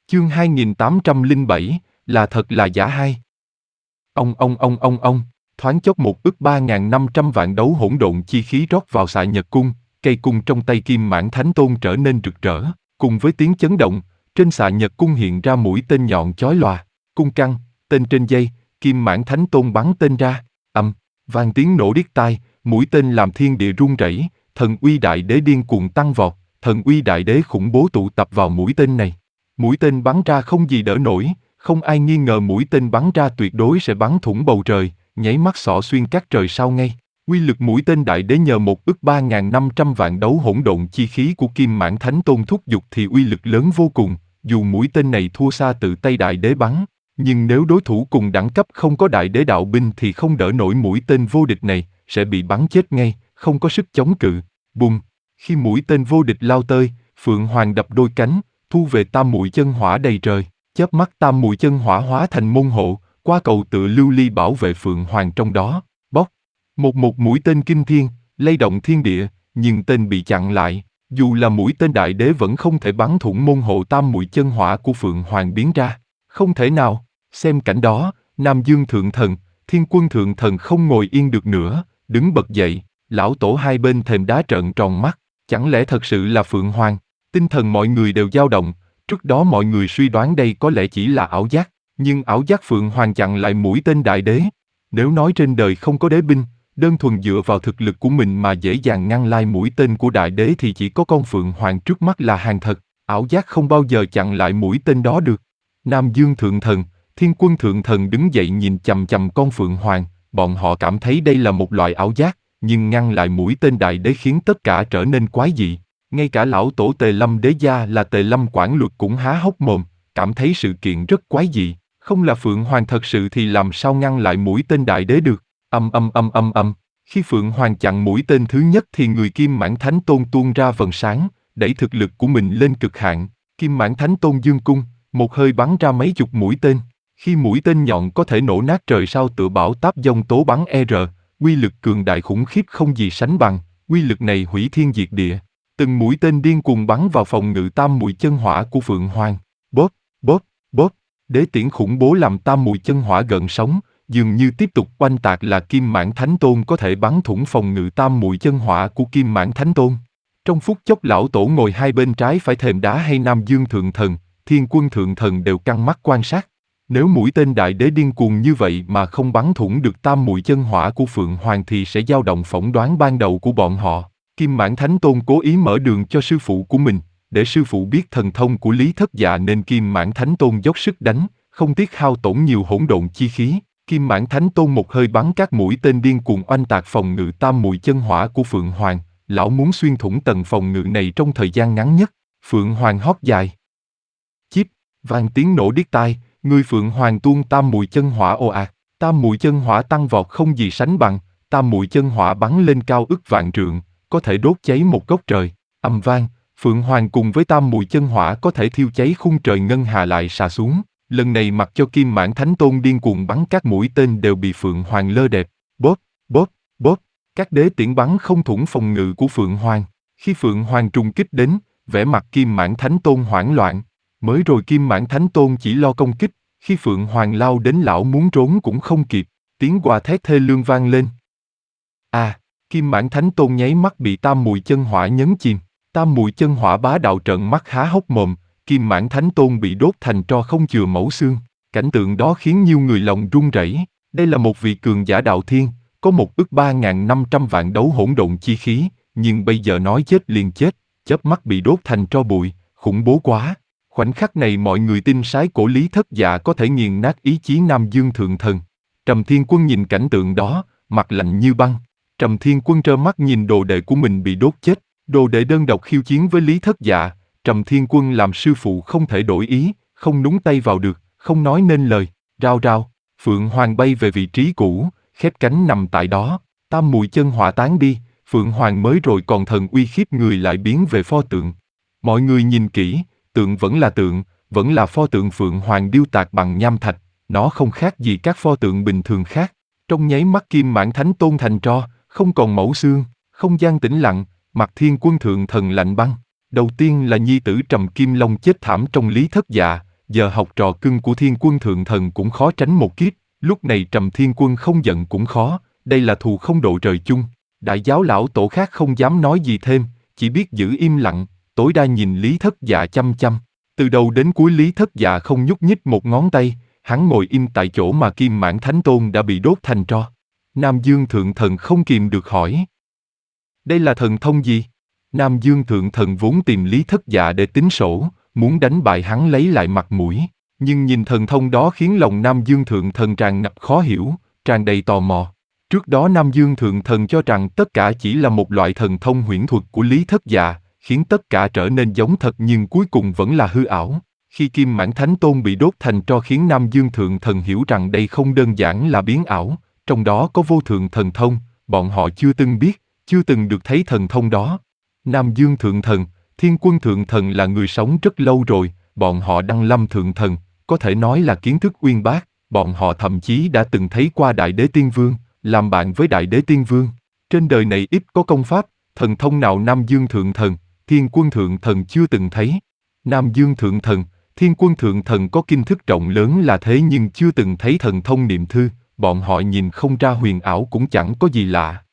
Chương 2807, là thật là giả hai. Ông, thoáng chốc 1,3.500 vạn đấu hỗn độn chi khí rót vào xạ nhật cung, cây cung trong tay Kim Mãn Thánh Tôn trở nên rực rỡ, cùng với tiếng chấn động, trên xạ nhật cung hiện ra mũi tên nhọn chói lòa, cung căng, tên trên dây, Kim Mãn Thánh Tôn bắn tên ra, vang tiếng nổ điếc tai, mũi tên làm thiên địa rung rẩy, thần uy đại đế điên cuồng tăng vọt, thần uy đại đế khủng bố tụ tập vào mũi tên này. Mũi tên bắn ra không gì đỡ nổi, không ai nghi ngờ mũi tên bắn ra tuyệt đối sẽ bắn thủng bầu trời, nháy mắt xỏ xuyên các trời sao ngay. Uy lực mũi tên đại đế nhờ 1,3.500 vạn đấu hỗn độn chi khí của Kim Mãn Thánh Tôn thúc giục thì uy lực lớn vô cùng, dù mũi tên này thua xa tự tay đại đế bắn, nhưng nếu đối thủ cùng đẳng cấp không có đại đế đạo binh thì không đỡ nổi mũi tên vô địch này, sẽ bị bắn chết ngay, không có sức chống cự. Bùng! Khi mũi tên vô địch lao tới, Phượng Hoàng đập đôi cánh, thu về tam muội chân hỏa đầy trời, chớp mắt tam muội chân hỏa hóa thành môn hộ, qua cầu tựa lưu ly bảo vệ Phượng Hoàng trong đó. Bóc! Một mũi tên kinh thiên, lay động thiên địa, nhưng tên bị chặn lại. Dù là mũi tên đại đế vẫn không thể bắn thủng môn hộ tam muội chân hỏa của Phượng Hoàng biến ra. Không thể nào! Xem cảnh đó, Nam Dương Thượng Thần, Thiên Quân Thượng Thần không ngồi yên được nữa, đứng bật dậy, lão tổ hai bên thềm đá trợn tròn mắt. Chẳng lẽ thật sự là Phượng Hoàng? Tinh thần mọi người đều dao động, trước đó mọi người suy đoán đây có lẽ chỉ là ảo giác, nhưng ảo giác Phượng Hoàng chặn lại mũi tên đại đế. Nếu nói trên đời không có đế binh, đơn thuần dựa vào thực lực của mình mà dễ dàng ngăn lai mũi tên của đại đế thì chỉ có con Phượng Hoàng trước mắt là hàng thật, ảo giác không bao giờ chặn lại mũi tên đó được. Nam Dương Thượng Thần, Thiên Quân Thượng Thần đứng dậy nhìn chằm chằm con Phượng Hoàng, bọn họ cảm thấy đây là một loại ảo giác, nhưng ngăn lại mũi tên đại đế khiến tất cả trở nên quái dị. Ngay cả lão tổ Tề Lâm Đế Gia là Tề Lâm Quản Luật cũng há hốc mồm, cảm thấy sự kiện rất quái dị, không là Phượng Hoàng thật sự thì làm sao ngăn lại mũi tên đại đế được. Khi Phượng Hoàng chặn mũi tên thứ nhất thì người Kim Mãn Thánh Tôn tuôn ra vầng sáng, đẩy thực lực của mình lên cực hạn. Kim Mãn Thánh Tôn dương cung, một hơi bắn ra mấy chục mũi tên. Khi mũi tên nhọn có thể nổ nát trời sao tựa bão táp giông tố bắn uy lực cường đại khủng khiếp không gì sánh bằng, uy lực này hủy thiên diệt địa. Từng mũi tên điên cuồng bắn vào phòng ngự tam muội chân hỏa của Phượng Hoàng. Bóp, bóp, bóp, đế tiễn khủng bố làm tam muội chân hỏa gợn sóng, dường như tiếp tục oanh tạc là Kim Mãn Thánh Tôn có thể bắn thủng phòng ngự tam muội chân hỏa của Kim Mãn Thánh Tôn. Trong phút chốc lão tổ ngồi hai bên trái phải thềm đá hay Nam Dương Thượng Thần, Thiên Quân Thượng Thần đều căng mắt quan sát. Nếu mũi tên đại đế điên cuồng như vậy mà không bắn thủng được tam muội chân hỏa của Phượng Hoàng thì sẽ dao động phỏng đoán ban đầu của bọn họ. Kim Mãn Thánh Tôn cố ý mở đường cho sư phụ của mình, để sư phụ biết thần thông của Lý Thất Dạ nên Kim Mãn Thánh Tôn dốc sức đánh, không tiếc hao tổn nhiều hỗn độn chi khí. Kim Mãn Thánh Tôn một hơi bắn các mũi tên điên cuồng oanh tạc phòng ngự tam muội chân hỏa của Phượng Hoàng, lão muốn xuyên thủng tầng phòng ngự này trong thời gian ngắn nhất. Phượng Hoàng hót dài. Chíp, vang tiếng nổ điếc tai, người Phượng Hoàng tuôn tam muội chân hỏa ồ ạt, tam muội chân hỏa tăng vọt không gì sánh bằng, tam muội chân hỏa bắn lên cao ức vạn trượng, có thể đốt cháy một góc trời. Ầm vang, Phượng Hoàng cùng với tam muội chân hỏa có thể thiêu cháy khung trời ngân hà lại xà xuống. Lần này mặc cho Kim Mãn Thánh Tôn điên cuồng bắn các mũi tên đều bị Phượng Hoàng lơ đẹp. Bóp, bóp, bóp, các đế tiễn bắn không thủng phòng ngự của Phượng Hoàng. Khi Phượng Hoàng trùng kích đến, vẻ mặt Kim Mãn Thánh Tôn hoảng loạn. Mới rồi Kim Mãn Thánh Tôn chỉ lo công kích, khi Phượng Hoàng lao đến lão muốn trốn cũng không kịp, tiếng gào thét thê lương vang lên. Kim Mãn Thánh Tôn nháy mắt bị tam muội chân hỏa nhấn chìm, tam muội chân hỏa bá đạo trợn mắt há hốc mồm, Kim Mãn Thánh Tôn bị đốt thành tro không chừa mẩu xương. Cảnh tượng đó khiến nhiều người lòng run rẩy. Đây là một vị cường giả đạo thiên, có 1,3.500 vạn đấu hỗn độn chi khí, nhưng bây giờ nói chết liền chết, chớp mắt bị đốt thành tro bụi, khủng bố quá. Khoảnh khắc này mọi người tin sái cổ Lý Thất Dạ có thể nghiền nát ý chí Nam Dương Thượng Thần. Trầm Thiên Quân nhìn cảnh tượng đó, mặt lạnh như băng. Trầm Thiên Quân trơ mắt nhìn đồ đệ của mình bị đốt chết, đồ đệ đơn độc khiêu chiến với Lý Thất Dạ. Trầm Thiên Quân làm sư phụ không thể đổi ý, không nhúng tay vào được, không nói nên lời. Rao rao, Phượng Hoàng bay về vị trí cũ, khép cánh nằm tại đó. Tam muội chân hỏa tán đi, Phượng Hoàng mới rồi còn thần uy khiếp người lại biến về pho tượng. Mọi người nhìn kỹ, tượng, vẫn là pho tượng Phượng Hoàng điêu tạc bằng nham thạch, nó không khác gì các pho tượng bình thường khác. Trong nháy mắt Kim Mãn Thánh Tôn thành tro, không còn mẩu xương, không gian tĩnh lặng, mặt Thiên Quân Thượng Thần lạnh băng. Đầu tiên là nhi tử Trầm Kim Long chết thảm trong Lý Thất Dạ, giờ học trò cưng của Thiên Quân Thượng Thần cũng khó tránh một kiếp, lúc này Trầm Thiên Quân không giận cũng khó, đây là thù không độ trời chung. Đại giáo lão tổ khác không dám nói gì thêm, chỉ biết giữ im lặng, tối đa nhìn Lý Thất Dạ chăm chăm. Từ đầu đến cuối Lý Thất Dạ không nhúc nhích một ngón tay, hắn ngồi im tại chỗ mà Kim Mãn Thánh Tôn đã bị đốt thành tro. Nam Dương Thượng Thần không kìm được hỏi. Đây là thần thông gì? Nam Dương Thượng Thần vốn tìm Lý Thất Dạ để tính sổ, muốn đánh bại hắn lấy lại mặt mũi, nhưng nhìn thần thông đó khiến lòng Nam Dương Thượng Thần tràn ngập khó hiểu, tràn đầy tò mò. Trước đó Nam Dương Thượng Thần cho rằng tất cả chỉ là một loại thần thông huyễn thuật của Lý Thất Dạ, khiến tất cả trở nên giống thật nhưng cuối cùng vẫn là hư ảo. Khi Kim Mãn Thánh Tôn bị đốt thành tro khiến Nam Dương Thượng Thần hiểu rằng đây không đơn giản là biến ảo, trong đó có vô thượng thần thông, bọn họ chưa từng biết, chưa từng được thấy thần thông đó. Nam Dương Thượng Thần, Thiên Quân Thượng Thần là người sống rất lâu rồi, bọn họ Đăng Lâm Thượng Thần, có thể nói là kiến thức uyên bác, bọn họ thậm chí đã từng thấy qua Đại Đế Tiên Vương, làm bạn với Đại Đế Tiên Vương. Trên đời này ít có công pháp, thần thông nào Nam Dương Thượng Thần, Thiên Quân Thượng Thần chưa từng thấy. Nam Dương Thượng Thần, Thiên Quân Thượng Thần có kinh thức rộng lớn là thế nhưng chưa từng thấy thần thông niệm thư, bọn họ nhìn không ra huyền ảo cũng chẳng có gì lạ.